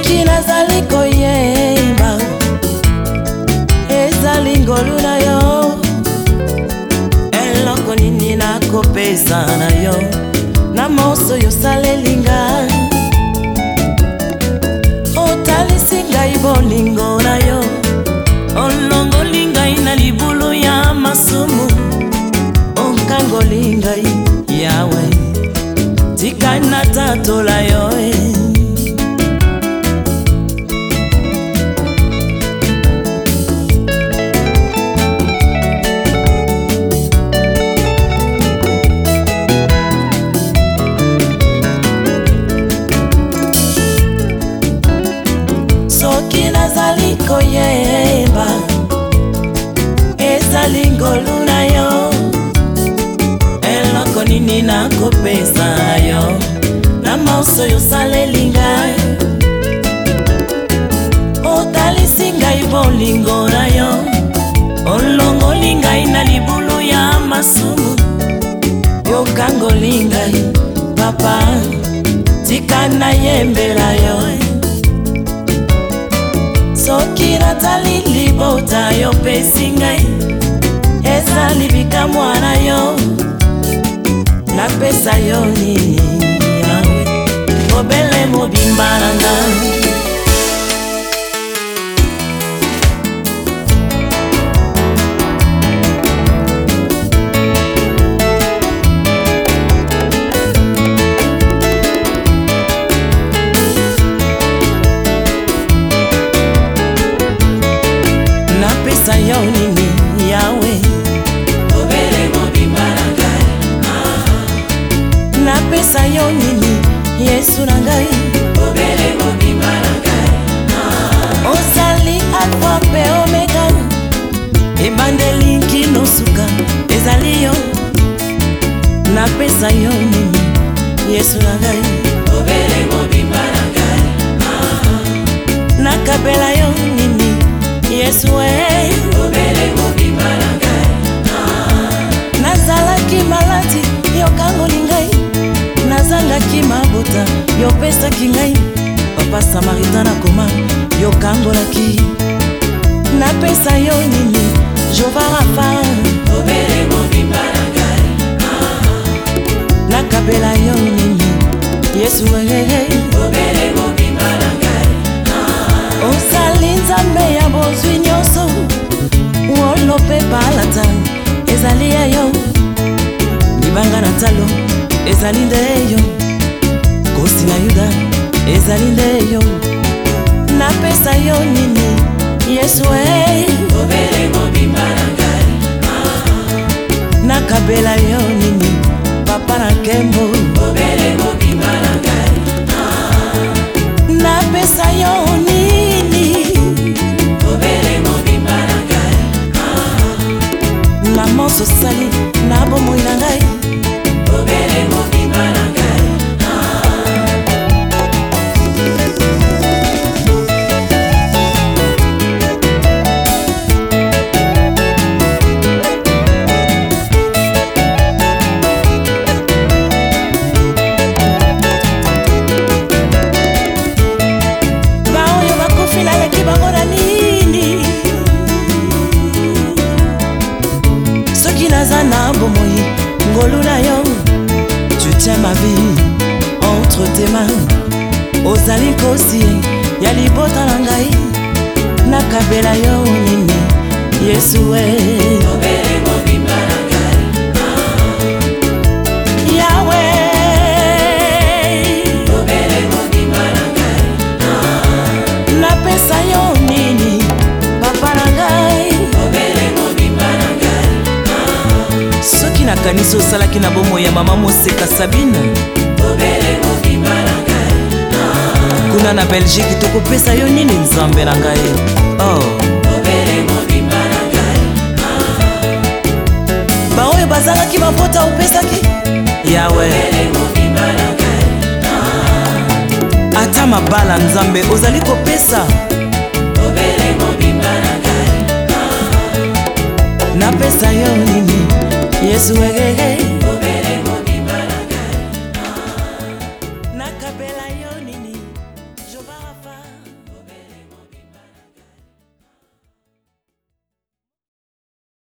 soki nazali koyeba ezali ngolu na yo, eloko nini nakopesa na yo na moso yosaleli ngai. Otalisi ngai bolingo na yo, olongoli ngai na libulu ya masumu, okangoli ngai Yawe, tika natatola yo soki nazali koyeba ezali ngolu na yo, eloko nini nakopesa yo na moso yosaleli ngai. Otalisi ngai bolingo na yo, olongoli ngai na libulu ya masumu, yokangoli ngai papa, tika nayembela yo. Soki natali libota yopesi ngai ezali bikamwa na yo, napesa yo nini Yawe, obele mobimba na ngai. Napesa yo nini Yawe, obele mobimba na ngai. Napesa yo nini Yesu na ngai, obele mobimba na ngai. Ozali Alpha pe Omega, ebandeli nkino suka ezali yo. Napesa yo nini Yesu na ngai, obele mobimba na ngai. Nakabela yo nini Yesu obele mobimba na ngai. Nazalaki maladi yokangoli ngai, nazangaki mabota yopesaki ngai, papa Samaritain na koma yokangolaki. Napesa yo nini Jehova Rafa, obele mobimba na ngai. Nakabela yo nini Yesu obele mobimba na ngai. Ozali Nzambe ya bozwi nyonso, wolope balata ezali ya yo, libanga na talo ezali nde yo, kosi na Yuda ezali nde yo. Napesa yo nini Yesu obele mobimba na ngai. Nakabela yo nini papa na nkembo, obele mobimba na ngai. Napesa yo nini obele mobimba na ngai. Na moso sali na bomoi na ngai, obele mobimba na ngai. Baoyo bakufi naleki bango na nini, soki naza na bomoi ngolu na yo, tu tiens ma vie entre tes mains. Ozali kosi ya libota na ngai, nakabela yo nini Yesu obele mobimba na ngai. Yawe obele mobimba na ngai. Napesa yo nini papa na ngai, obele mobimba na ngai. Soki nakanisi osalaki na bomo ya mama Moseka Sabine, obele mobimba na ngai. Kuna na Belgique tokopesa yo nini Nzambe na ngai, obele mobimba na ngai. Baoyo bazalaki mapota opesaki Yawe, obele mobimba na ngai. Ata mabala Nzambe ozali kopesa, obele mobimba na ngai. Napesa yo nini Yesu obele mobimba na ngai. Nakabela yo